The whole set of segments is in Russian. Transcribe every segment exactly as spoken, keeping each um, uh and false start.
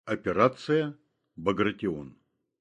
Операция «Багратион».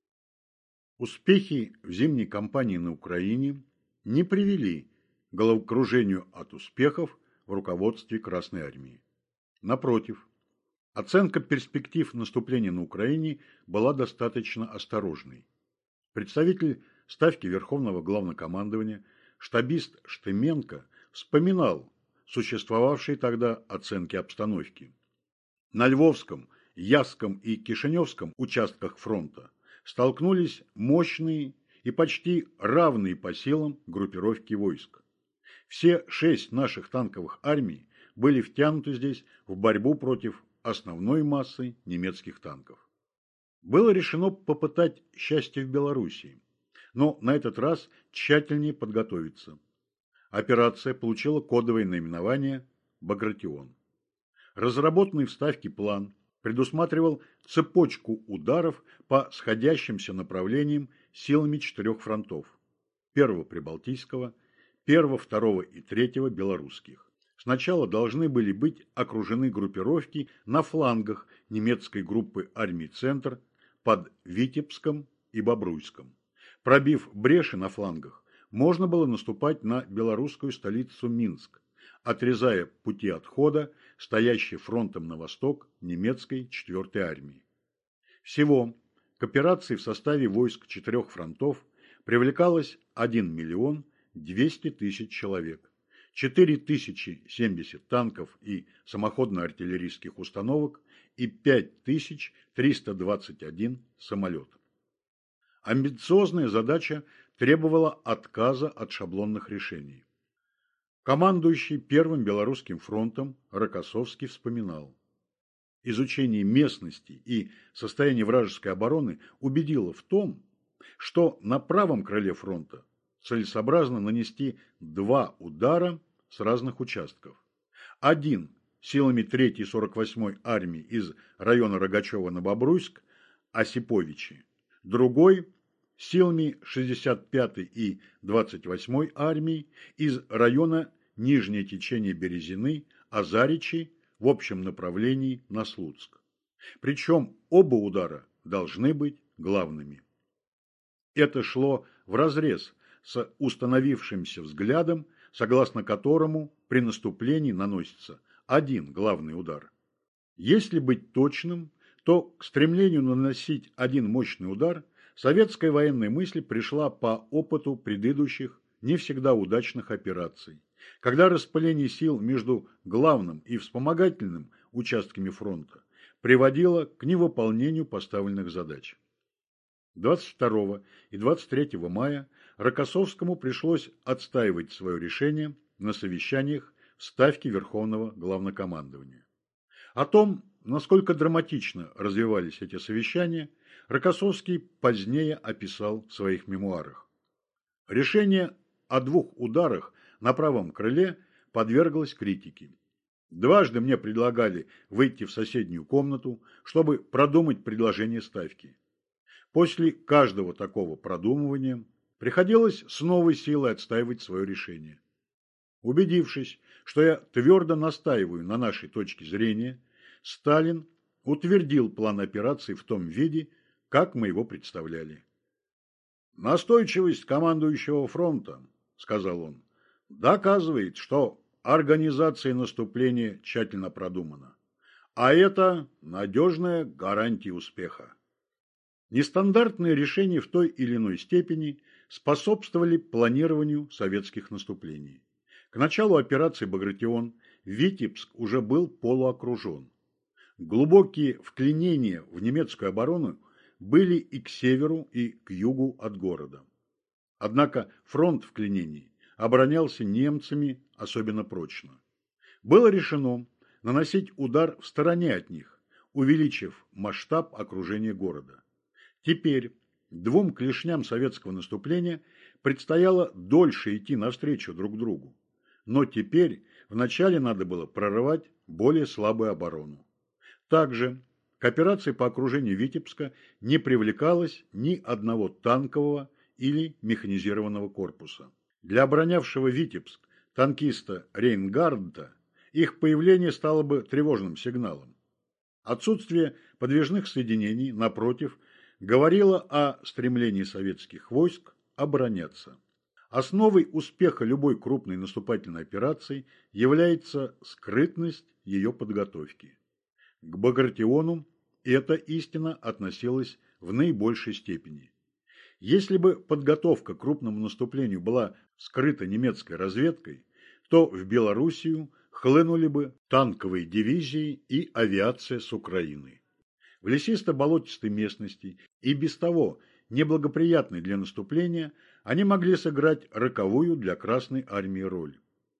Успехи в зимней кампании на Украине не привели к головокружению от успехов в руководстве Красной Армии. Напротив, оценка перспектив наступления на Украине была достаточно осторожной. Представитель Ставки Верховного Главнокомандования, штабист Штеменко, вспоминал существовавшие тогда оценки обстановки. На Львовском, Ясском и Кишиневском участках фронта столкнулись мощные и почти равные по силам группировки войск. Все шесть наших танковых армий были втянуты здесь в борьбу против основной массы немецких танков. Было решено попытать счастье в Белоруссии, но на этот раз тщательнее подготовиться. Операция получила кодовое наименование «Багратион». Разработанный в Ставке план предусматривал цепочку ударов по сходящимся направлениям силами четырех фронтов – первого Прибалтийского, первого, второго и третьего белорусских. Сначала должны были быть окружены группировки на флангах немецкой группы армий «Центр» под Витебском и Бобруйском. Пробив бреши на флангах, можно было наступать на белорусскую столицу Минск, отрезая пути отхода, стоящей фронтом на восток немецкой четвертой армии. Всего к операции в составе войск четырех фронтов привлекалось один миллион двести тысяч человек, четыре тысячи семьдесят танков и самоходно-артиллерийских установок и пять тысяч триста двадцать один самолет. Амбициозная задача требовала отказа от шаблонных решений. Командующий Первым Белорусским фронтом Рокоссовский вспоминал: изучение местности и состояние вражеской обороны убедило в том, что на правом крыле фронта целесообразно нанести два удара с разных участков. Один силами третьей сорок восьмой армии из района Рогачева на Бобруйск, Осиповичи, другой силами шестьдесят пятой и двадцать восьмой армии из района Нижнее течение Березины, Азаричи в общем направлении на Слуцк. Причем оба удара должны быть главными. Это шло вразрез с установившимся взглядом, согласно которому при наступлении наносится один главный удар. Если быть точным, то к стремлению наносить один мощный удар советская военная мысль пришла по опыту предыдущих не всегда удачных операций, когда распыление сил между главным и вспомогательным участками фронта приводило к невыполнению поставленных задач. двадцать второго и двадцать третьего мая Рокоссовскому пришлось отстаивать свое решение на совещаниях в Ставке Верховного Главнокомандования. О том, насколько драматично развивались эти совещания, Рокоссовский позднее описал в своих мемуарах. Решение о двух ударах на правом крыле подверглось критике. Дважды мне предлагали выйти в соседнюю комнату, чтобы продумать предложение Ставки. После каждого такого продумывания приходилось с новой силой отстаивать свое решение. Убедившись, что я твердо настаиваю на нашей точке зрения, Сталин утвердил план операции в том виде, как мы его представляли. «Настойчивость командующего фронта, — сказал он, — доказывает, что организация наступления тщательно продумана, а это надежная гарантия успеха». Нестандартные решения в той или иной степени способствовали планированию советских наступлений. К началу операции «Багратион» Витебск уже был полуокружен. Глубокие вклинения в немецкую оборону были и к северу, и к югу от города. Однако фронт вклинений оборонялся немцами особенно прочно. Было решено наносить удар в стороне от них, увеличив масштаб окружения города. Теперь двум клешням советского наступления предстояло дольше идти навстречу друг другу. Но теперь вначале надо было прорывать более слабую оборону. Также к операции по окружению Витебска не привлекалось ни одного танкового или механизированного корпуса. Для оборонявшего Витебск танкиста Рейнгарда их появление стало бы тревожным сигналом. Отсутствие подвижных соединений, напротив, говорило о стремлении советских войск обороняться. Основой успеха любой крупной наступательной операции является скрытность ее подготовки. К Багратиону эта истина относилась в наибольшей степени. Если бы подготовка к крупному наступлению была скрыта немецкой разведкой, то в Белоруссию хлынули бы танковые дивизии и авиация с Украины. В лесисто-болотистой местности и без того неблагоприятной для наступления они могли сыграть роковую для Красной армии роль.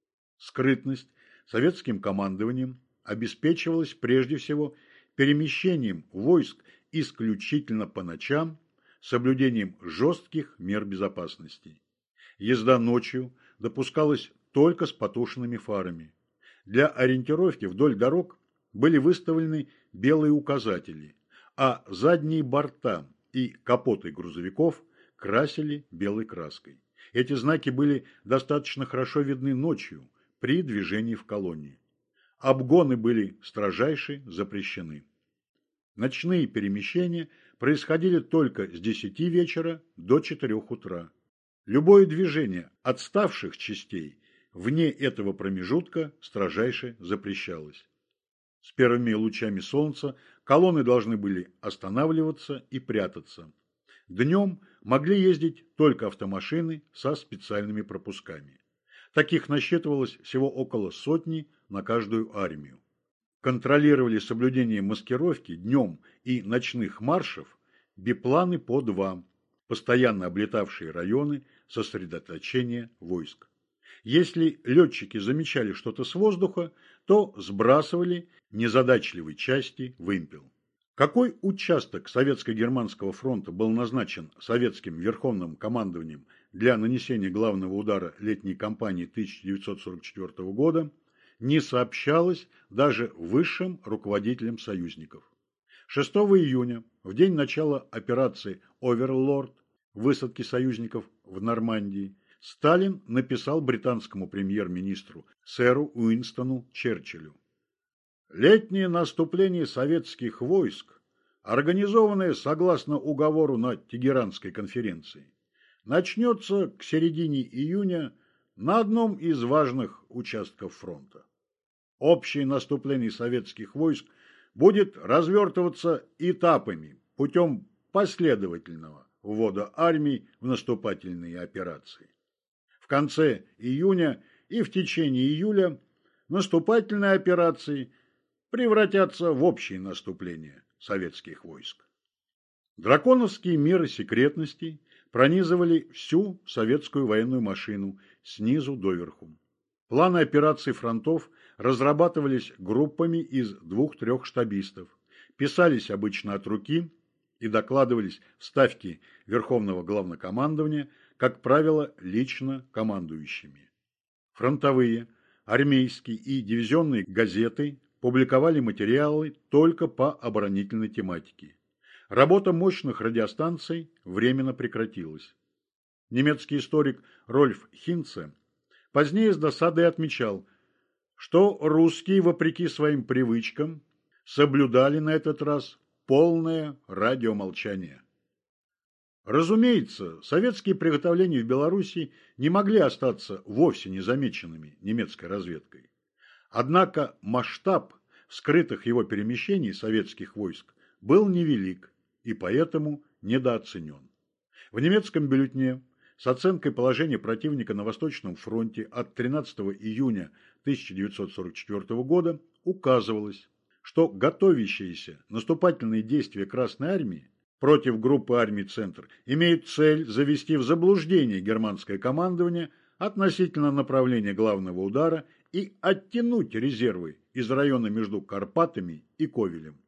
Скрытность советским командованием обеспечивалась прежде всего перемещением войск исключительно по ночам, соблюдением жестких мер безопасности. Езда ночью допускалась только с потушенными фарами. Для ориентировки вдоль дорог были выставлены белые указатели, а задние борта и капоты грузовиков красили белой краской. Эти знаки были достаточно хорошо видны ночью при движении в колонне. Обгоны были строжайше запрещены. Ночные перемещения происходили только с десяти вечера до четырёх утра. Любое движение отставших частей вне этого промежутка строжайше запрещалось. С первыми лучами солнца колонны должны были останавливаться и прятаться. Днем могли ездить только автомашины со специальными пропусками. Таких насчитывалось всего около сотни на каждую армию. Контролировали соблюдение маскировки днем и ночных маршев бипланы по два, постоянно облетавшие районы сосредоточения войск. Если летчики замечали что-то с воздуха, то сбрасывали незадачливой части вымпел. Какой участок Советско-Германского фронта был назначен советским верховным командованием для нанесения главного удара летней кампании тысяча девятьсот сорок четвёртого года, не сообщалось даже высшим руководителям союзников. шестого июня, в день начала операции «Оверлорд», высадки союзников в Нормандии, Сталин написал британскому премьер-министру сэру Уинстону Черчиллю: «Летнее наступление советских войск, организованное согласно уговору на Тегеранской конференции, начнется к середине июня на одном из важных участков фронта. Общее наступление советских войск будет развертываться этапами путем последовательного ввода армий в наступательные операции. В конце июня и в течение июля наступательные операции превратятся в общее наступление советских войск». Драконовские меры секретности пронизывали всю советскую военную машину снизу доверху. Планы операций фронтов разрабатывались группами из двух-трех штабистов, писались обычно от руки и докладывались в ставке Верховного Главнокомандования, как правило, лично командующими. Фронтовые, армейские и дивизионные газеты публиковали материалы только по оборонительной тематике. Работа мощных радиостанций временно прекратилась. Немецкий историк Рольф Хинце позднее с досадой отмечал, что русские, вопреки своим привычкам, соблюдали на этот раз полное радиомолчание. Разумеется, советские приготовления в Белоруссии не могли остаться вовсе незамеченными немецкой разведкой. Однако масштаб скрытых его перемещений советских войск был невелик и поэтому недооценен. В немецком бюллетне с оценкой положения противника на Восточном фронте от тринадцатого июня тысяча девятьсот сорок четвёртого года указывалось, что готовящиеся наступательные действия Красной армии против группы армий «Центр» имеют цель завести в заблуждение германское командование относительно направления главного удара и оттянуть резервы из района между Карпатами и Ковелем.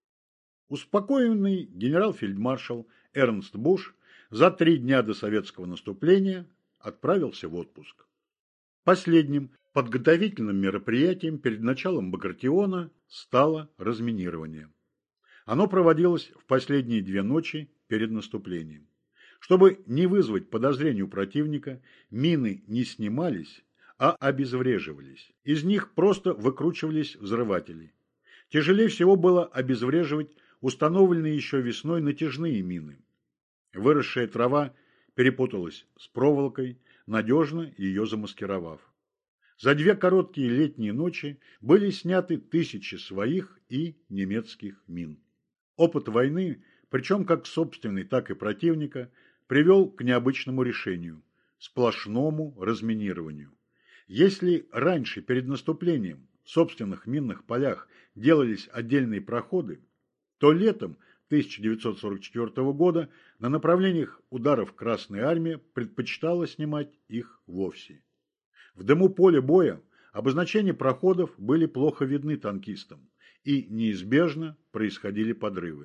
Успокоенный генерал-фельдмаршал Эрнст Буш за три дня до советского наступления отправился в отпуск. Последним подготовительным мероприятием перед началом Багратиона стало разминирование. Оно проводилось в последние две ночи перед наступлением. Чтобы не вызвать подозрений у противника, мины не снимались, а обезвреживались. Из них просто выкручивались взрыватели. Тяжелее всего было обезвреживать установленные еще весной натяжные мины. Выросшая трава перепуталась с проволокой, надежно ее замаскировав. За две короткие летние ночи были сняты тысячи своих и немецких мин. Опыт войны, причем как собственный, так и противника, привел к необычному решению – сплошному разминированию. Если раньше перед наступлением в собственных минных полях делались отдельные проходы, то летом тысяча девятьсот сорок четвёртого года на направлениях ударов Красная Армия предпочитала снимать их вовсе. В дыму поля боя обозначения проходов были плохо видны танкистам, и неизбежно происходили подрывы.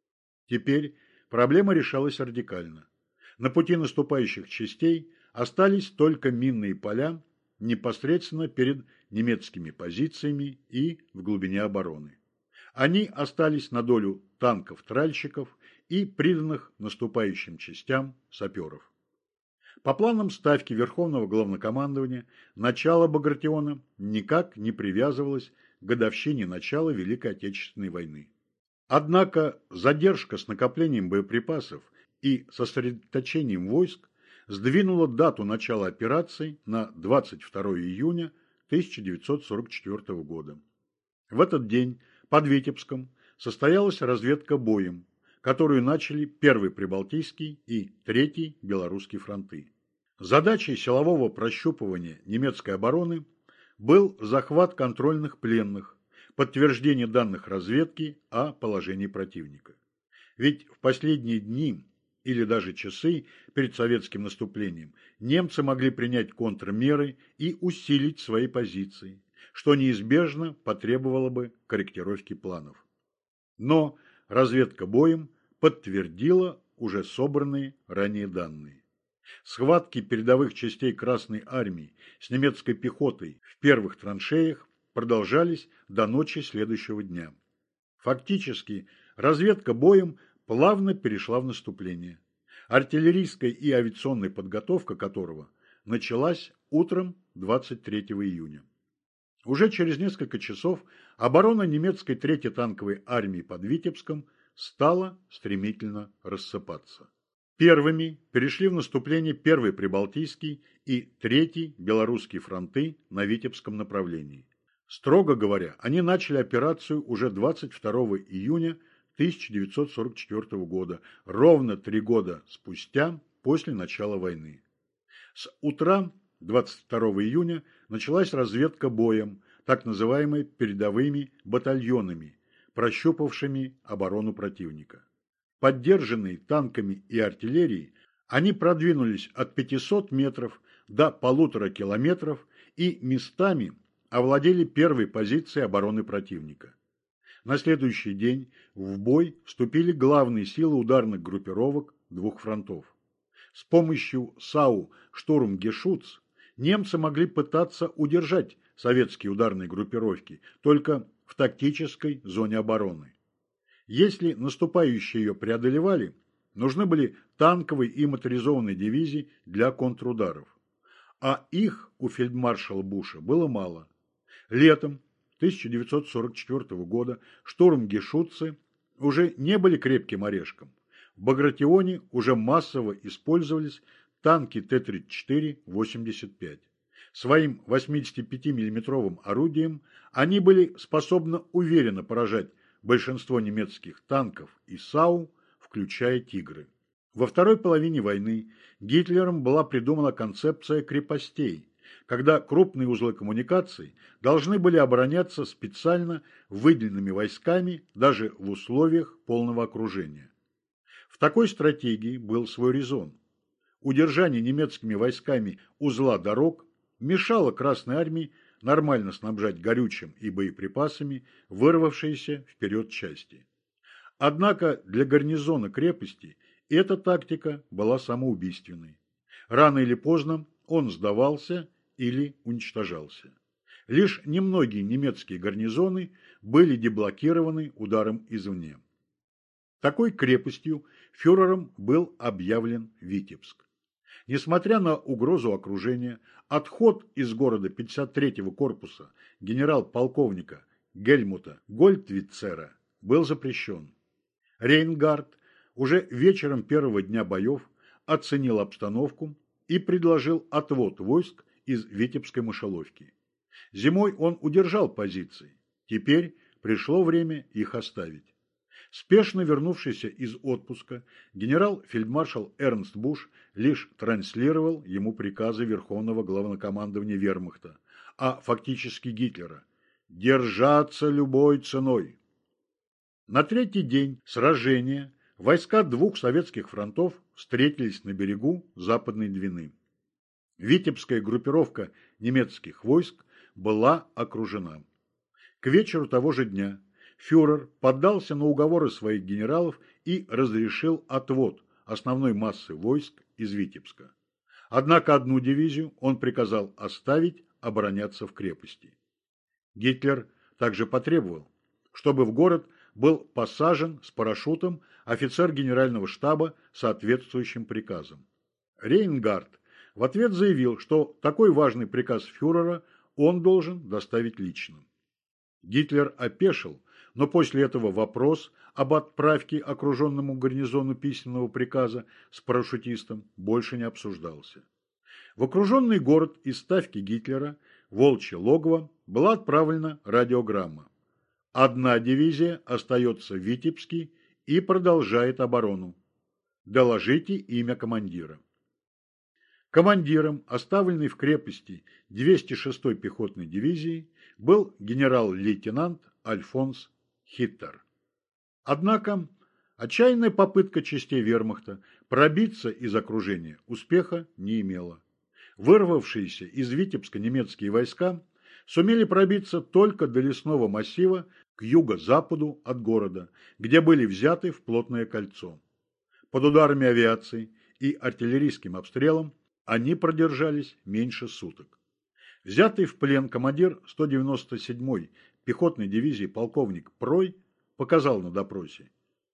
Теперь проблема решалась радикально. На пути наступающих частей остались только минные поля непосредственно перед немецкими позициями и в глубине обороны. Они остались на долю танков-тральщиков и приданных наступающим частям саперов. По планам Ставки Верховного Главнокомандования, начало Багратиона никак не привязывалось к годовщине начала Великой Отечественной войны. Однако задержка с накоплением боеприпасов и сосредоточением войск сдвинула дату начала операции на двадцать второе июня тысяча девятьсот сорок четвёртого года. В этот день под Витебском состоялась разведка боем, которую начали Первый Прибалтийский и Третий Белорусский фронты. Задачей силового прощупывания немецкой обороны был захват контрольных пленных, подтверждение данных разведки о положении противника. Ведь в последние дни или даже часы перед советским наступлением немцы могли принять контрмеры и усилить свои позиции, что неизбежно потребовало бы корректировки планов. Но разведка боем подтвердила уже собранные ранее данные. Схватки передовых частей Красной Армии с немецкой пехотой в первых траншеях продолжались до ночи следующего дня. Фактически, разведка боем плавно перешла в наступление, артиллерийская и авиационная подготовка которого началась утром двадцать третьего июня. Уже через несколько часов оборона немецкой Третьей танковой армии под Витебском стала стремительно рассыпаться. Первыми перешли в наступление Первый Прибалтийский и Третий Белорусский фронты на Витебском направлении. Строго говоря, они начали операцию уже двадцать второго июня тысяча девятьсот сорок четвёртого года, ровно три года спустя после начала войны. С утра двадцать второго июня началась разведка боем, так называемыми передовыми батальонами, прощупавшими оборону противника. Поддержанные танками и артиллерией, они продвинулись от пятисот метров до полутора километров и местами овладели первой позицией обороны противника. На следующий день в бой вступили главные силы ударных группировок двух фронтов. С помощью САУ «Штурмгешутц» немцы могли пытаться удержать советские ударные группировки только в тактической зоне обороны. Если наступающие ее преодолевали, нужны были танковые и моторизованные дивизии для контрударов. А их у фельдмаршала Буша было мало. Летом тысяча девятьсот сорок четвёртого года штурмгешутцы уже не были крепким орешком. В Багратионе уже массово использовались танки Т тридцать четыре восемьдесят пять. Своим восьмидесятипятимиллиметровым орудием они были способны уверенно поражать большинство немецких танков и САУ, включая «Тигры». Во второй половине войны Гитлером была придумана концепция крепостей, когда крупные узлы коммуникаций должны были обороняться специально выделенными войсками даже в условиях полного окружения. В такой стратегии был свой резон. Удержание немецкими войсками узла дорог мешало Красной Армии нормально снабжать горючим и боеприпасами вырвавшиеся вперед части. Однако для гарнизона крепости эта тактика была самоубийственной. Рано или поздно он сдавался или уничтожался. Лишь немногие немецкие гарнизоны были деблокированы ударом извне. Такой крепостью фюрером был объявлен Витебск. Несмотря на угрозу окружения, отход из города пятьдесят третьего корпуса генерал-полковника Гельмута Гольдвицера был запрещен. Рейнгард уже вечером первого дня боев оценил обстановку и предложил отвод войск из Витебской мышеловки. Зимой он удержал позиции. Теперь пришло время их оставить. Спешно вернувшийся из отпуска, генерал-фельдмаршал Эрнст Буш лишь транслировал ему приказы Верховного главнокомандования вермахта, а фактически Гитлера – держаться любой ценой. На третий день сражения войска двух советских фронтов встретились на берегу Западной Двины. Витебская группировка немецких войск была окружена. К вечеру того же дня фюрер поддался на уговоры своих генералов и разрешил отвод основной массы войск из Витебска. Однако одну дивизию он приказал оставить обороняться в крепости. Гитлер также потребовал, чтобы в город был посажен с парашютом офицер генерального штаба с соответствующим приказом. Рейнгард в ответ заявил, что такой важный приказ фюрера он должен доставить лично. Гитлер опешил, но после этого вопрос об отправке окруженному гарнизону письменного приказа с парашютистом больше не обсуждался. В окруженный город из ставки Гитлера, Волчье Логово, была отправлена радиограмма. Одна дивизия остается в Витебске и продолжает оборону. Доложите имя командира. Командиром оставленной в крепости двести шестой пехотной дивизии был генерал-лейтенант Альфонс Хиттер. Однако отчаянная попытка частей вермахта пробиться из окружения успеха не имела. Вырвавшиеся из Витебска немецкие войска сумели пробиться только до лесного массива к юго-западу от города, где были взяты в плотное кольцо. Под ударами авиации и артиллерийским обстрелом они продержались меньше суток. Взятый в плен командир сто девяносто седьмой пехотной дивизии полковник Прой показал на допросе: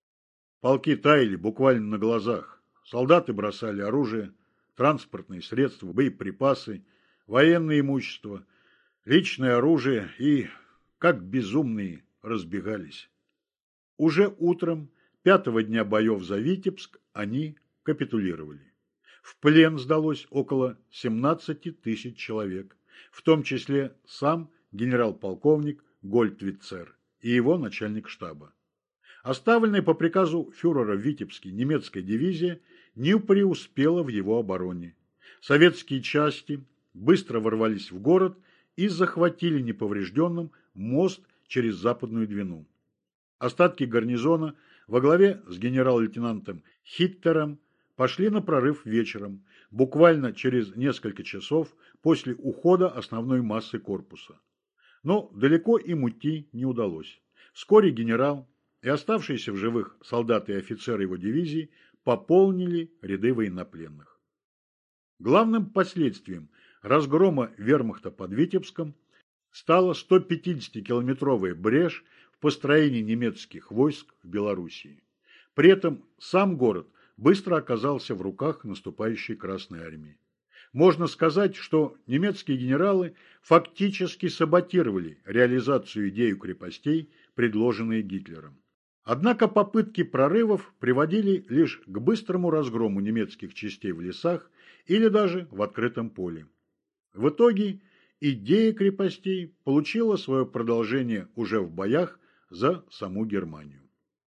полки таяли буквально на глазах, солдаты бросали оружие, транспортные средства, боеприпасы, военное имущество, личное оружие и, как безумные, разбегались. Уже утром пятого дня боев за Витебск они капитулировали. В плен сдалось около семнадцати тысяч человек, в том числе сам генерал-полковник Гольдвицер и его начальник штаба. Оставленная по приказу фюрера в Витебске немецкая дивизия не преуспела в его обороне. Советские части быстро ворвались в город и захватили неповрежденным мост через Западную Двину. Остатки гарнизона во главе с генерал-лейтенантом Хиттером пошли на прорыв вечером, буквально через несколько часов после ухода основной массы корпуса. Но далеко им уйти не удалось. Вскоре генерал и оставшиеся в живых солдаты и офицеры его дивизии пополнили ряды военнопленных. Главным последствием разгрома вермахта под Витебском стала стопятидесятикилометровая брешь в построении немецких войск в Белоруссии. При этом сам город быстро оказался в руках наступающей Красной Армии. Можно сказать, что немецкие генералы фактически саботировали реализацию идеи крепостей, предложенные Гитлером. Однако попытки прорывов приводили лишь к быстрому разгрому немецких частей в лесах или даже в открытом поле. В итоге идея крепостей получила свое продолжение уже в боях за саму Германию.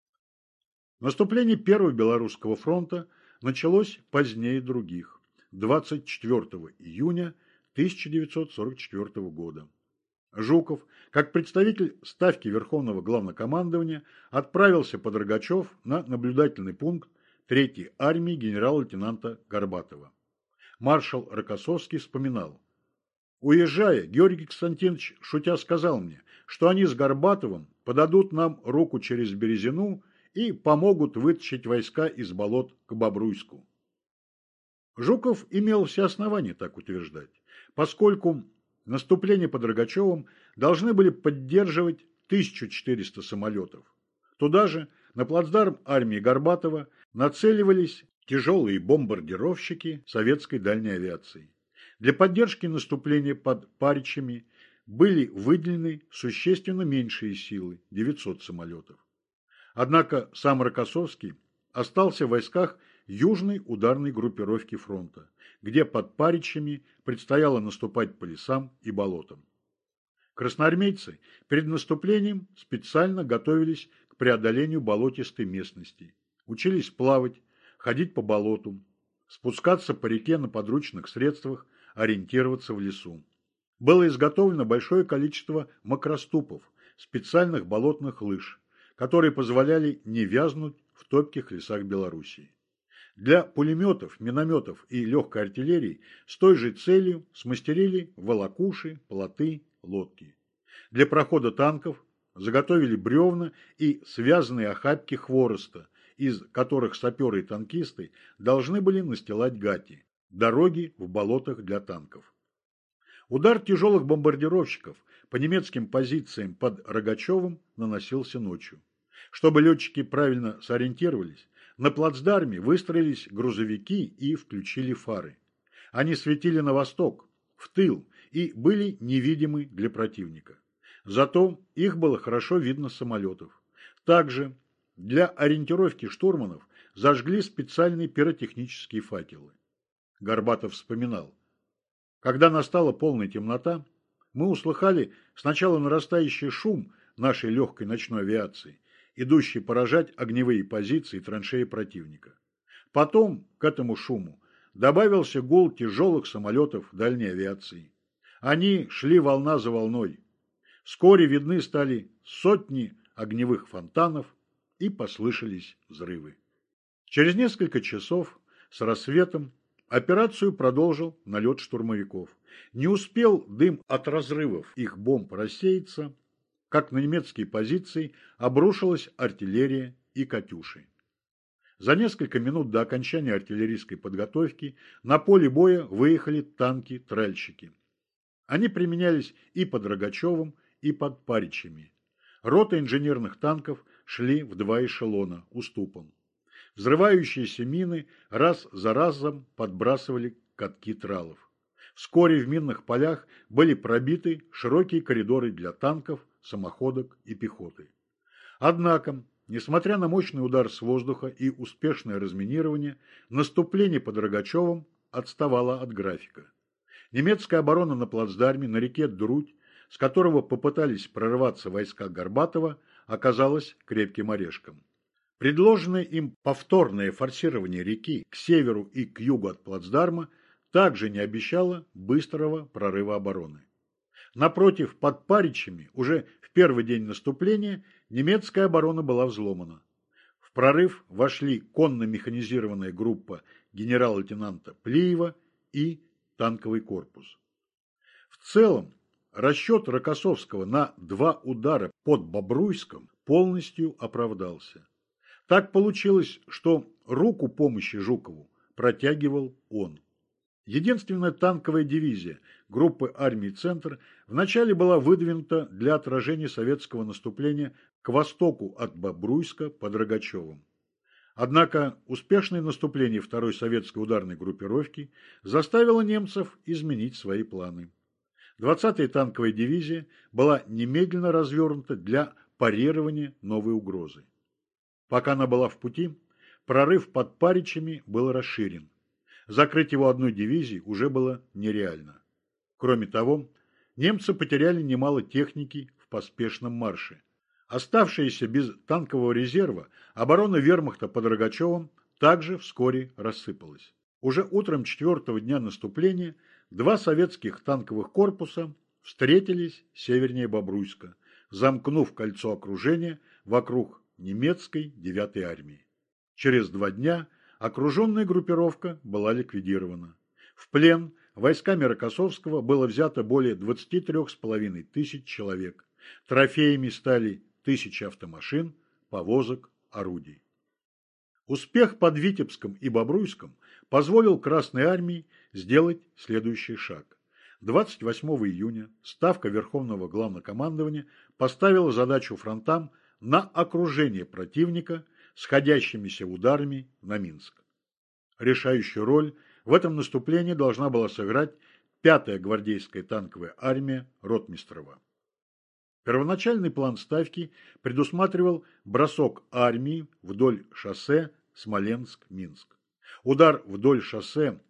Наступление Первого Белорусского фронта началось позднее других, двадцать четвёртого июня тысяча девятьсот сорок четвёртого года. Жуков, как представитель ставки Верховного Главнокомандования, отправился под Рогачев на наблюдательный пункт третьей армии генерал-лейтенанта Горбатова. Маршал Рокоссовский вспоминал: «Уезжая, Георгий Константинович, шутя, сказал мне, что они с Горбатовым подадут нам руку через Березину и помогут вытащить войска из болот к Бобруйску». Жуков имел все основания так утверждать, поскольку наступление под Рогачевым должны были поддерживать тысячу четыреста самолетов. Туда же, на плацдарм армии Горбатова, нацеливались тяжелые бомбардировщики советской дальней авиации. Для поддержки наступления под Паричами были выделены существенно меньшие силы – девятьсот самолетов. Однако сам Рокоссовский остался в войсках южной ударной группировки фронта, где под Паричами предстояло наступать по лесам и болотам. Красноармейцы перед наступлением специально готовились к преодолению болотистой местности, учились плавать, ходить по болоту, спускаться по реке на подручных средствах, ориентироваться в лесу. Было изготовлено большое количество макроступов, специальных болотных лыж, которые позволяли не вязнуть в топких лесах Белоруссии. Для пулеметов, минометов и легкой артиллерии с той же целью смастерили волокуши, плоты, лодки. Для прохода танков заготовили бревна и связанные охапки хвороста, из которых саперы и танкисты должны были настилать гати, дороги в болотах для танков. Удар тяжелых бомбардировщиков по немецким позициям под Рогачевым наносился ночью. Чтобы летчики правильно сориентировались, на плацдарме выстроились грузовики и включили фары. Они светили на восток, в тыл, и были невидимы для противника. Зато их было хорошо видно с самолетов. Также для ориентировки штурманов зажгли специальные пиротехнические факелы. Горбатов вспоминал: когда настала полная темнота, мы услыхали сначала нарастающий шум нашей легкой ночной авиации, идущей поражать огневые позиции и траншеи противника. Потом к этому шуму добавился гул тяжелых самолетов дальней авиации. Они шли волна за волной. Вскоре видны стали сотни огневых фонтанов и послышались взрывы. Через несколько часов с рассветом операцию продолжил налет штурмовиков. Не успел дым от разрывов их бомб рассеяться, как на немецкие позиции обрушилась артиллерия и «Катюши». За несколько минут до окончания артиллерийской подготовки на поле боя выехали танки-тральщики. Они применялись и под Рогачевым, и под Паричами. Роты инженерных танков шли в два эшелона уступом. Взрывающиеся мины раз за разом подбрасывали катки тралов. Вскоре в минных полях были пробиты широкие коридоры для танков, самоходок и пехоты. Однако, несмотря на мощный удар с воздуха и успешное разминирование, наступление под Рогачевым отставало от графика. Немецкая оборона на плацдарме на реке Друдь, с которого попытались прорваться войска Горбатова, оказалась крепким орешком. Предложенное им повторное форсирование реки к северу и к югу от плацдарма также не обещало быстрого прорыва обороны. Напротив, под Паричами уже в первый день наступления немецкая оборона была взломана. В прорыв вошли конно-механизированная группа генерал-лейтенанта Плиева и танковый корпус. В целом, расчет Рокоссовского на два удара под Бобруйском полностью оправдался. Так получилось, что руку помощи Жукову протягивал он. Единственная танковая дивизия группы армий «Центр» вначале была выдвинута для отражения советского наступления к востоку от Бобруйска под Рогачевым. Однако успешное наступление второй советской ударной группировки заставило немцев изменить свои планы. двадцатая танковая дивизия была немедленно развернута для парирования новой угрозы. Пока она была в пути, прорыв под Паричами был расширен. Закрыть его одной дивизией уже было нереально. Кроме того, немцы потеряли немало техники в поспешном марше. Оставшаяся без танкового резерва оборона вермахта под Рогачевым также вскоре рассыпалась. Уже утром четвертого дня наступления два советских танковых корпуса встретились севернее Бобруйска, замкнув кольцо окружения вокруг немецкой девятой армии. Через два дня окруженная группировка была ликвидирована. В плен войсками Рокоссовского было взято более двадцати трёх с половиной тысяч человек. Трофеями стали тысячи автомашин, повозок, орудий. Успех под Витебском и Бобруйском позволил Красной армии сделать следующий шаг. двадцать восьмого июня Ставка Верховного Главнокомандования поставила задачу фронтам на окружение противника сходящимися ударами на Минск. Решающую роль в этом наступлении должна была сыграть пятая гвардейская танковая армия Ротмистрова. Первоначальный план ставки предусматривал бросок армии вдоль шоссе Смоленск-Минск. Удар вдоль шоссе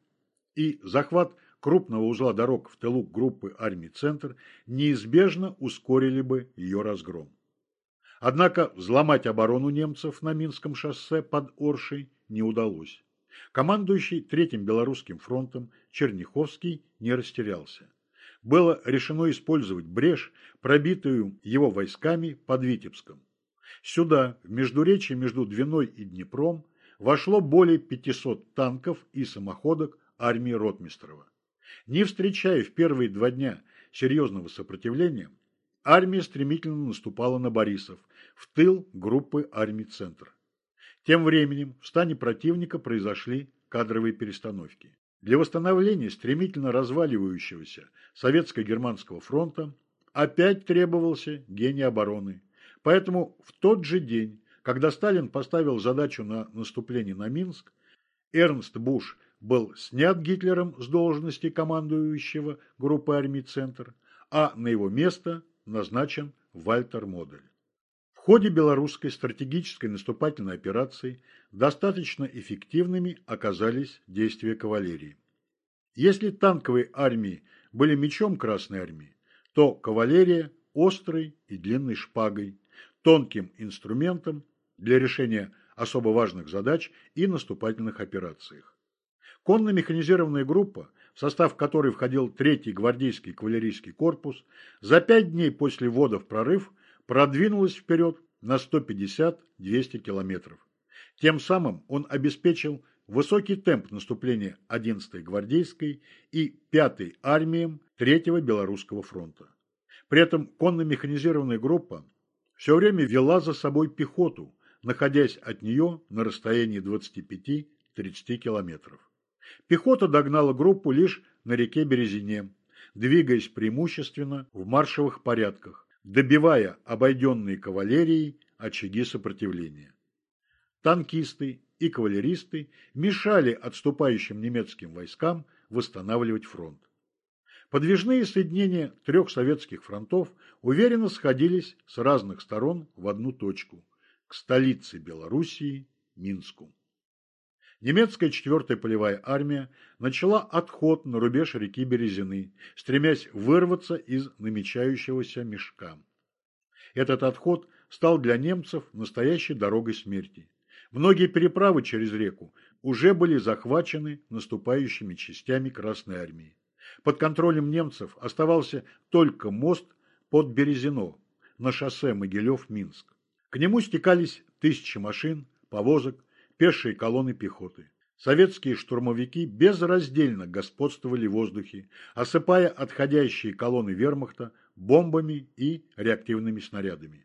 и захват крупного узла дорог в тылу группы армий «Центр» неизбежно ускорили бы ее разгром. Однако взломать оборону немцев на Минском шоссе под Оршей не удалось. Командующий Третьим Белорусским фронтом Черняховский не растерялся. Было решено использовать брешь, пробитую его войсками под Витебском. Сюда, в междуречье между Двиной и Днепром, вошло более пятисот танков и самоходок армии Ротмистрова. Не встречая в первые два дня серьезного сопротивления, армия стремительно наступала на Борисов, в тыл группы армий «Центр». Тем временем в стане противника произошли кадровые перестановки. Для восстановления стремительно разваливающегося Советско-Германского фронта опять требовался гений обороны. Поэтому в тот же день, когда Сталин поставил задачу на наступление на Минск, Эрнст Буш был снят Гитлером с должности командующего группой армий «Центр», а на его место назначен Вальтер Модель. В ходе белорусской стратегической наступательной операции достаточно эффективными оказались действия кавалерии. Если танковые армии были мечом Красной армии, то кавалерия – острой и длинной шпагой, тонким инструментом для решения особо важных задач и наступательных операциях. Конно-механизированная группа, в состав которой входил третий гвардейский кавалерийский корпус, за пять дней после ввода в прорыв продвинулась вперед на сто пятьдесят — двести километров. Тем самым он обеспечил высокий темп наступления одиннадцатой гвардейской и пятой армиям Третьего Белорусского фронта. При этом конно-механизированная группа все время вела за собой пехоту, находясь от нее на расстоянии двадцати пяти — тридцати километров. Пехота догнала группу лишь на реке Березине, двигаясь преимущественно в маршевых порядках, добивая обойденные кавалерией очаги сопротивления. Танкисты и кавалеристы мешали отступающим немецким войскам восстанавливать фронт. Подвижные соединения трех советских фронтов уверенно сходились с разных сторон в одну точку – к столице Белоруссии – Минску. Немецкая четвёртая полевая армия начала отход на рубеж реки Березины, стремясь вырваться из намечающегося мешка. Этот отход стал для немцев настоящей дорогой смерти. Многие переправы через реку уже были захвачены наступающими частями Красной армии. Под контролем немцев оставался только мост под Березино на шоссе Могилев-Минск. К нему стекались тысячи машин, повозок, пешие колонны пехоты. Советские штурмовики безраздельно господствовали в воздухе, осыпая отходящие колонны вермахта бомбами и реактивными снарядами.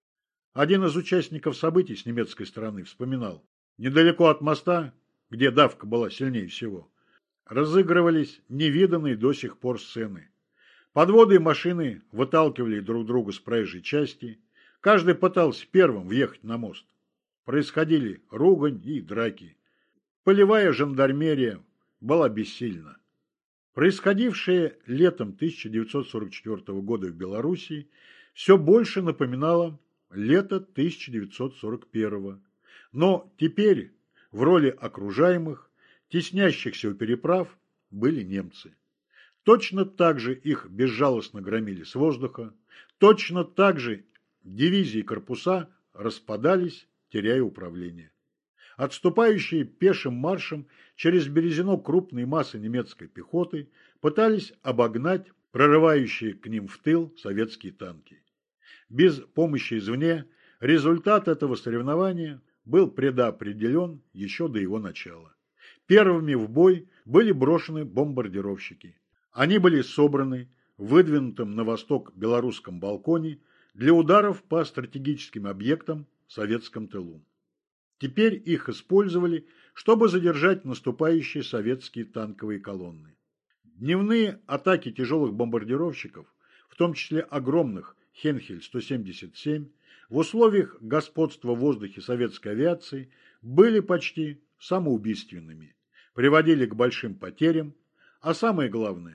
Один из участников событий с немецкой стороны вспоминал: недалеко от моста, где давка была сильнее всего, разыгрывались невиданные до сих пор сцены. Подводы и машины выталкивали друг друга с проезжей части, каждый пытался первым въехать на мост. Происходили ругань и драки. Полевая жандармерия была бессильна. Происходившее летом тысяча девятьсот сорок четвёртого года в Белоруссии все больше напоминало лето тысяча девятьсот сорок первого. Но теперь в роли окружаемых, теснящихся у переправ, были немцы. Точно так же их безжалостно громили с воздуха, точно так же дивизии и корпуса распадались, теряя управление. Отступающие пешим маршем через Березино крупные массы немецкой пехоты пытались обогнать прорывающие к ним в тыл советские танки. Без помощи извне результат этого соревнования был предопределен еще до его начала. Первыми в бой были брошены бомбардировщики. Они были собраны в выдвинутом на восток белорусском балконе для ударов по стратегическим объектам в советском тылу. Теперь их использовали, чтобы задержать наступающие советские танковые колонны. Дневные атаки тяжелых бомбардировщиков, в том числе огромных Хенхель сто семьдесят семь, в условиях господства в воздухе советской авиации были почти самоубийственными, приводили к большим потерям, а самое главное –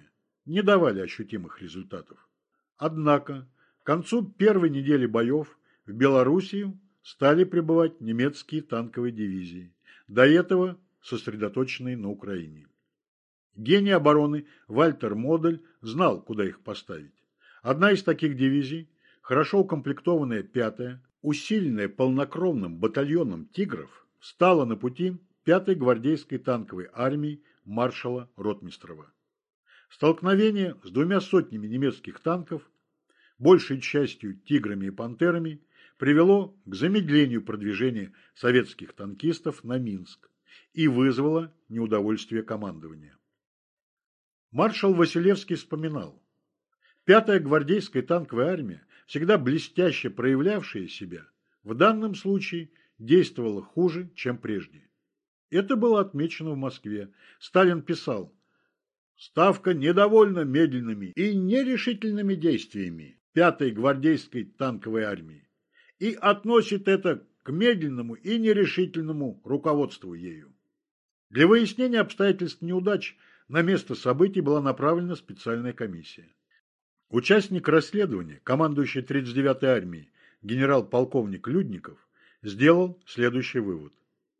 не давали ощутимых результатов. Однако к концу первой недели боев в Белоруссию стали прибывать немецкие танковые дивизии, до этого сосредоточенные на Украине. Гений обороны Вальтер Модель знал, куда их поставить. Одна из таких дивизий, хорошо укомплектованная пятая, усиленная полнокровным батальоном «Тигров», стала на пути пятой гвардейской танковой армии маршала Ротмистрова. Столкновение с двумя сотнями немецких танков, большей частью «Тиграми» и «Пантерами», привело к замедлению продвижения советских танкистов на Минск и вызвало неудовольствие командования. Маршал Василевский вспоминал: «Пятая гвардейская танковая армия, всегда блестяще проявлявшая себя, в данном случае действовала хуже, чем прежде». Это было отмечено в Москве. Сталин писал: «Ставка недовольна медленными и нерешительными действиями пятой гвардейской танковой армии и относит это к медленному и нерешительному руководству ею». Для выяснения обстоятельств неудач на место событий была направлена специальная комиссия. Участник расследования, командующий тридцать девятой армией, генерал-полковник Людников, сделал следующий вывод.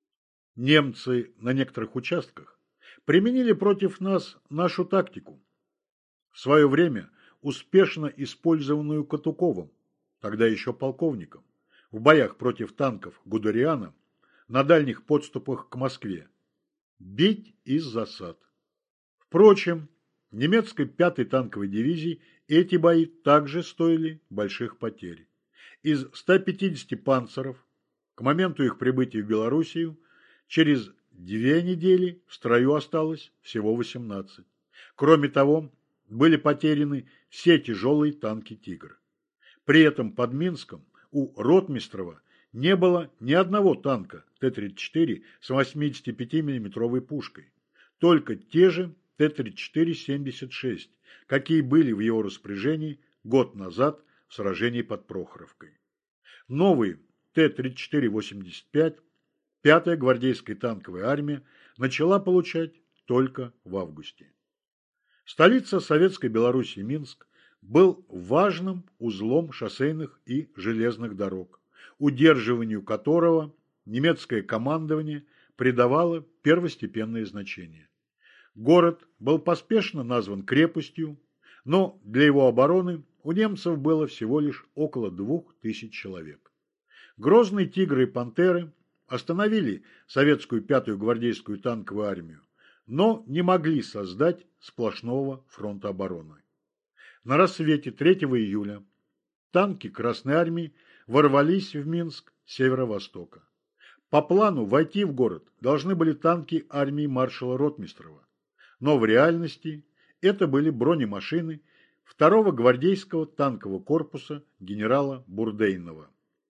Немцы на некоторых участках применили против нас нашу тактику, в свое время успешно использованную Катуковым, тогда еще полковником, в боях против танков Гудериана на дальних подступах к Москве. Бить из засад. Впрочем, немецкой пятой танковой дивизии эти бои также стоили больших потерь. Из ста пятидесяти панцеров к моменту их прибытия в Белоруссию через две недели в строю осталось всего восемнадцать. Кроме того, были потеряны все тяжелые танки «Тигр». При этом под Минском у Ротмистрова не было ни одного танка Т тридцать четыре с восьмидесятипятимиллиметровой пушкой, только те же Т тридцать четыре семьдесят шесть, какие были в его распоряжении год назад в сражении под Прохоровкой. Новые Т тридцать четыре восемьдесят пять пятая гвардейская танковая армия начала получать только в августе. Столица Советской Белоруссии Минск был важным узлом шоссейных и железных дорог, удерживанию которого немецкое командование придавало первостепенное значение. Город был поспешно назван крепостью, но для его обороны у немцев было всего лишь около двух тысяч человек. Грозные «Тигры» и «Пантеры» остановили советскую пятую гвардейскую танковую армию, но не могли создать сплошного фронта обороны. На рассвете третьего июля танки Красной армии ворвались в Минск с северо-востока. По плану войти в город должны были танки армии маршала Ротмистрова, но в реальности это были бронемашины второго гвардейского танкового корпуса генерала Бурдейнова.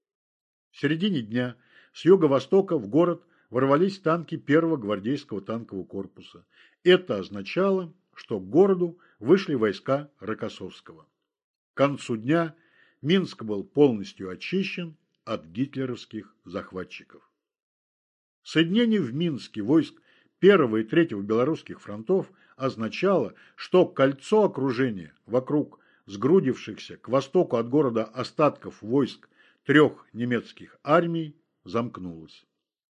В середине дня с юго-востока в город ворвались танки первого гвардейского танкового корпуса. Это означало, что к городу вышли войска Рокоссовского. К концу дня Минск был полностью очищен от гитлеровских захватчиков. Соединение в Минске войск первого и третьего белорусских фронтов означало, что кольцо окружения вокруг сгрудившихся к востоку от города остатков войск трех немецких армий замкнулось.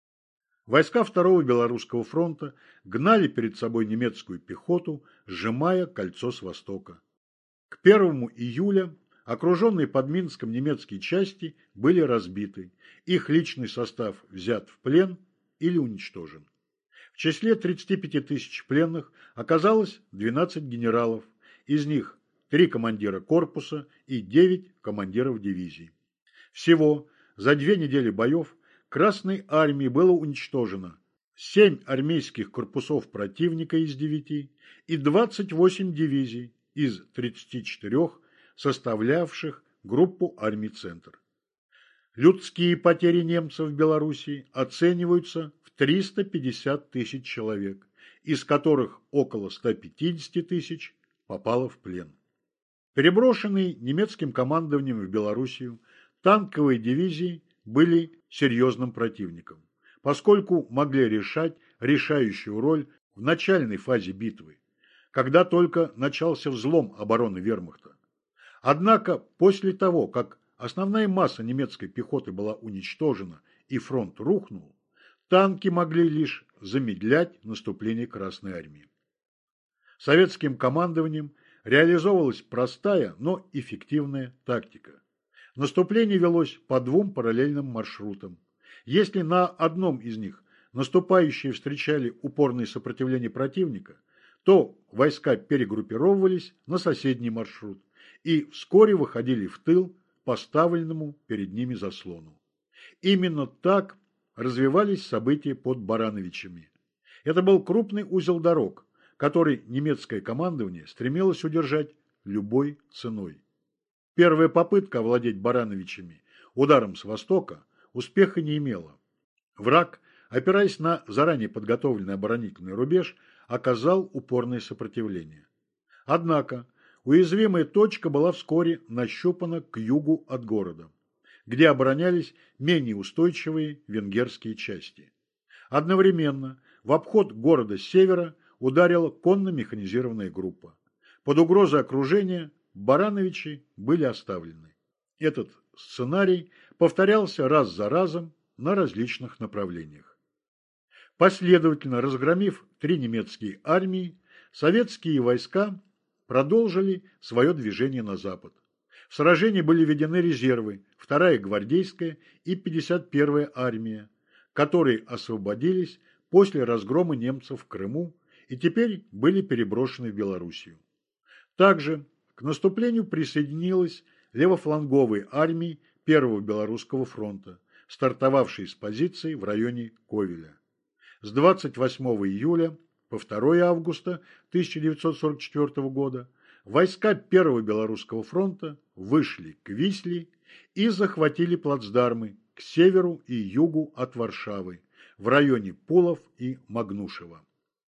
Войска второго Белорусского фронта гнали перед собой немецкую пехоту, сжимая кольцо с востока. К первому июля окруженные под Минском немецкие части были разбиты, их личный состав взят в плен или уничтожен. В числе тридцати пяти тысяч пленных оказалось двенадцать генералов, из них три командира корпуса и девять командиров дивизий. Всего за две недели боев Красной армии было уничтожено семь армейских корпусов противника из девяти и двадцать восемь дивизий из тридцати четырёх, составлявших группу армий «Центр». Людские потери немцев в Белоруссии оцениваются в триста пятьдесят тысяч человек, из которых около ста пятидесяти тысяч попало в плен. Переброшенные немецким командованием в Белоруссию танковые дивизии были серьезным противником, поскольку могли решать решающую роль в начальной фазе битвы, когда только начался взлом обороны вермахта. Однако после того, как основная масса немецкой пехоты была уничтожена и фронт рухнул, танки могли лишь замедлять наступление Красной Армии. Советским командованием реализовывалась простая, но эффективная тактика. Наступление велось по двум параллельным маршрутам. Если на одном из них наступающие встречали упорное сопротивление противника, то войска перегруппировывались на соседний маршрут и вскоре выходили в тыл поставленному перед ними заслону. Именно так развивались события под Барановичами. Это был крупный узел дорог, который немецкое командование стремилось удержать любой ценой. Первая попытка овладеть Барановичами ударом с востока успеха не имела. Враг, опираясь на заранее подготовленный оборонительный рубеж, оказал упорное сопротивление. Однако уязвимая точка была вскоре нащупана к югу от города, где оборонялись менее устойчивые венгерские части. Одновременно в обход города с севера ударила конно-механизированная группа. Под угрозой окружения Барановичи были оставлены. Этот сценарий повторялся раз за разом на различных направлениях. Последовательно разгромив три немецкие армии, советские войска продолжили свое движение на запад. В сражении были введены резервы вторая гвардейская и пятьдесят первая армия, которые освободились после разгрома немцев в Крыму и теперь были переброшены в Белоруссию. Также к наступлению присоединилась левофланговая армия Первого Белорусского фронта, стартовавшей с позиций в районе Ковеля. С двадцать восьмого июля по второе августа тысяча девятьсот сорок четвёртого года войска Первого Белорусского фронта вышли к Висле и захватили плацдармы к северу и югу от Варшавы, в районе Пулов и Магнушева.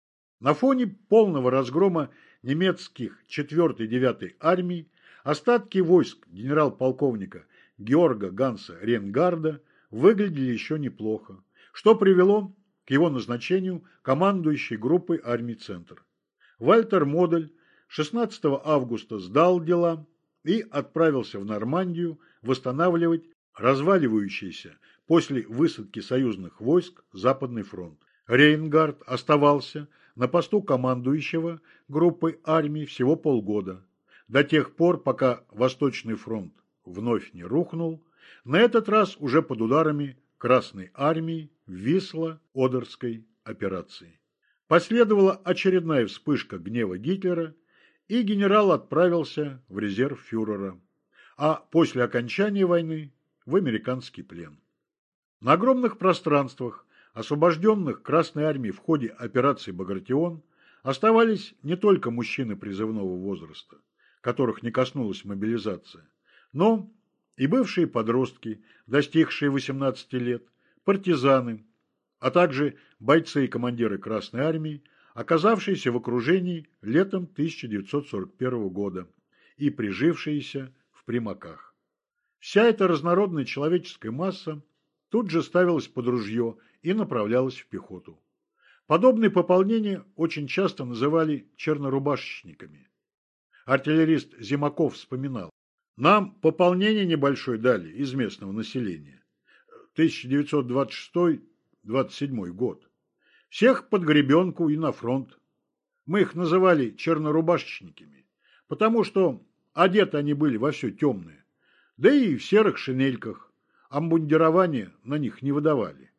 На фоне полного разгрома немецких четвёртой и девятой армий остатки войск генерал-полковника Георга Ганса Ренгарда выглядели еще неплохо, что привело к его назначению командующей группой армий «Центр». Вальтер Модель шестнадцатого августа сдал дела и отправился в Нормандию восстанавливать разваливающийся после высадки союзных войск Западный фронт. Рейнгард оставался на посту командующего группой армий всего полгода, до тех пор, пока Восточный фронт вновь не рухнул, на этот раз уже под ударами Красной армии в Висло-Одерской операции. Последовала очередная вспышка гнева Гитлера, и генерал отправился в резерв фюрера, а после окончания войны в американский плен. На огромных пространствах, освобожденных Красной армией в ходе операции «Багратион», оставались не только мужчины призывного возраста, которых не коснулась мобилизация, но и бывшие подростки, достигшие восемнадцати лет, партизаны, а также бойцы и командиры Красной армии, оказавшиеся в окружении летом тысяча девятьсот сорок первого года и прижившиеся в Примаках. Вся эта разнородная человеческая масса тут же ставилась под ружье и направлялась в пехоту. Подобные пополнения очень часто называли чернорубашечниками. Артиллерист Зимаков вспоминал: «Нам пополнение небольшое дали из местного населения. тысяча девятьсот двадцать шестой — двадцать седьмой год. Всех под гребенку и на фронт. Мы их называли чернорубашечниками, потому что одеты они были во все темное, да и в серых шинельках, обмундирование на них не выдавали».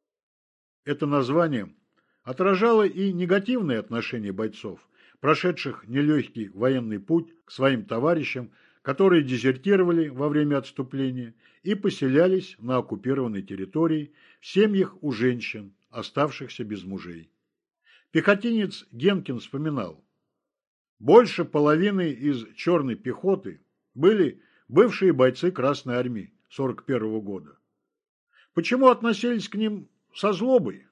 Это название отражало и негативное отношение бойцов, прошедших нелегкий военный путь, к своим товарищам, которые дезертировали во время отступления и поселялись на оккупированной территории в семьях у женщин, оставшихся без мужей. Пехотинец Генкин вспоминал: «Больше половины из черной пехоты были бывшие бойцы Красной армии сорок первого года. Почему относились к ним со злобой?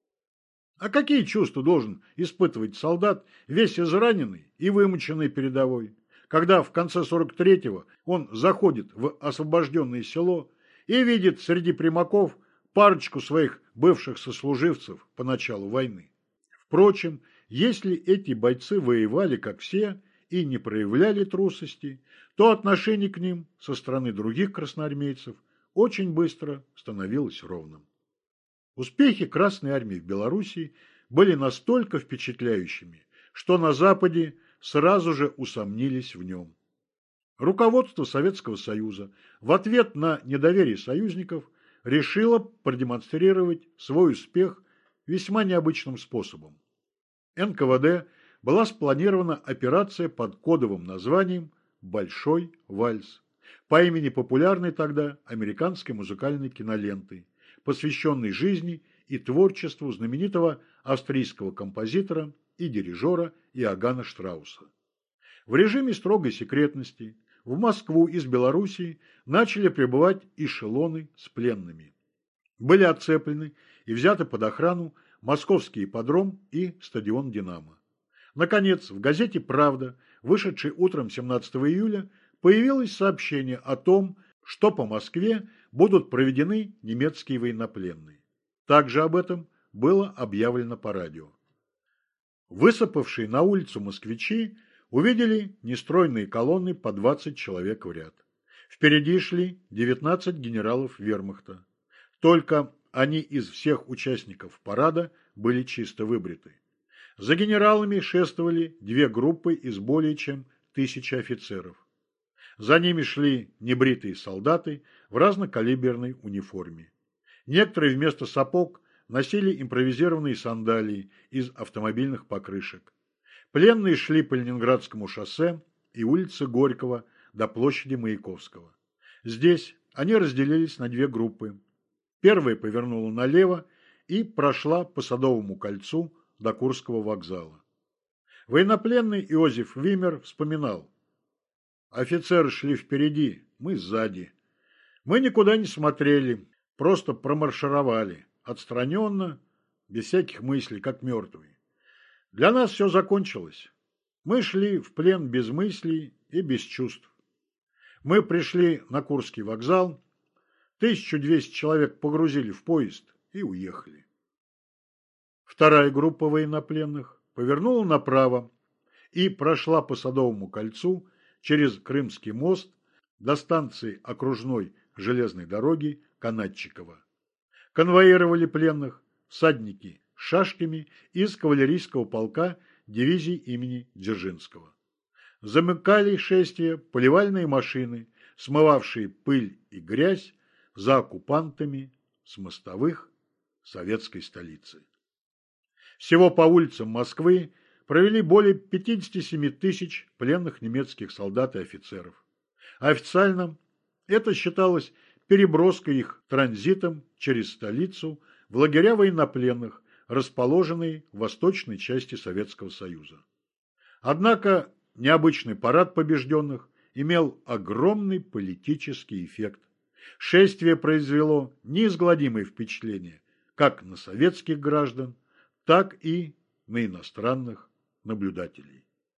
А какие чувства должен испытывать солдат, весь израненный и вымученный передовой, когда в конце сорок третьего он заходит в освобожденное село и видит среди примаков парочку своих бывших сослуживцев по началу войны? Впрочем, если эти бойцы воевали, как все, и не проявляли трусости, то отношение к ним со стороны других красноармейцев очень быстро становилось ровным. Успехи Красной Армии в Белоруссии были настолько впечатляющими, что на Западе сразу же усомнились в нем. Руководство Советского Союза в ответ на недоверие союзников решило продемонстрировать свой успех весьма необычным способом. эн ка вэ дэ была спланирована операция под кодовым названием «Большой вальс» по имени популярной тогда американской музыкальной киноленты, посвященной жизни и творчеству знаменитого австрийского композитора и дирижера Иоганна Штрауса. В режиме строгой секретности в Москву из Белоруссии начали прибывать эшелоны с пленными. Были оцеплены и взяты под охрану московский ипподром и стадион «Динамо». Наконец, в газете «Правда», вышедшей утром семнадцатого июля, появилось сообщение о том, что по Москве будут проведены немецкие военнопленные. Также об этом было объявлено по радио. Высыпавшие на улицу москвичи увидели нестройные колонны по двадцать человек в ряд. Впереди шли девятнадцать генералов вермахта. Только они из всех участников парада были чисто выбриты. За генералами шествовали две группы из более чем тысячи офицеров. За ними шли небритые солдаты в разнокалиберной униформе. Некоторые вместо сапог носили импровизированные сандалии из автомобильных покрышек. Пленные шли по Ленинградскому шоссе и улице Горького до площади Маяковского. Здесь они разделились на две группы. Первая повернула налево и прошла по Садовому кольцу до Курского вокзала. Военнопленный Иозеф Вимер вспоминал: «Офицеры шли впереди, мы сзади. Мы никуда не смотрели, просто промаршировали, отстраненно, без всяких мыслей, как мертвые. Для нас все закончилось. Мы шли в плен без мыслей и без чувств. Мы пришли на Курский вокзал, тысячу двести человек погрузили в поезд и уехали». Вторая группа военнопленных повернула направо и прошла по Садовому кольцу через Крымский мост до станции окружной железной дороги Канатчиково. Конвоировали пленных всадники с шашками из кавалерийского полка дивизии имени Дзержинского. Замыкали шествие поливальные машины, смывавшие пыль и грязь за оккупантами с мостовых советской столицы. Всего по улицам Москвы провели более пятидесяти семи тысяч пленных немецких солдат и офицеров. Официально это считалось переброской их транзитом через столицу в лагеря военнопленных, расположенные в восточной части Советского Союза. Однако необычный парад побежденных имел огромный политический эффект. Шествие произвело неизгладимое впечатление как на советских граждан, так и на иностранных наблюдателей.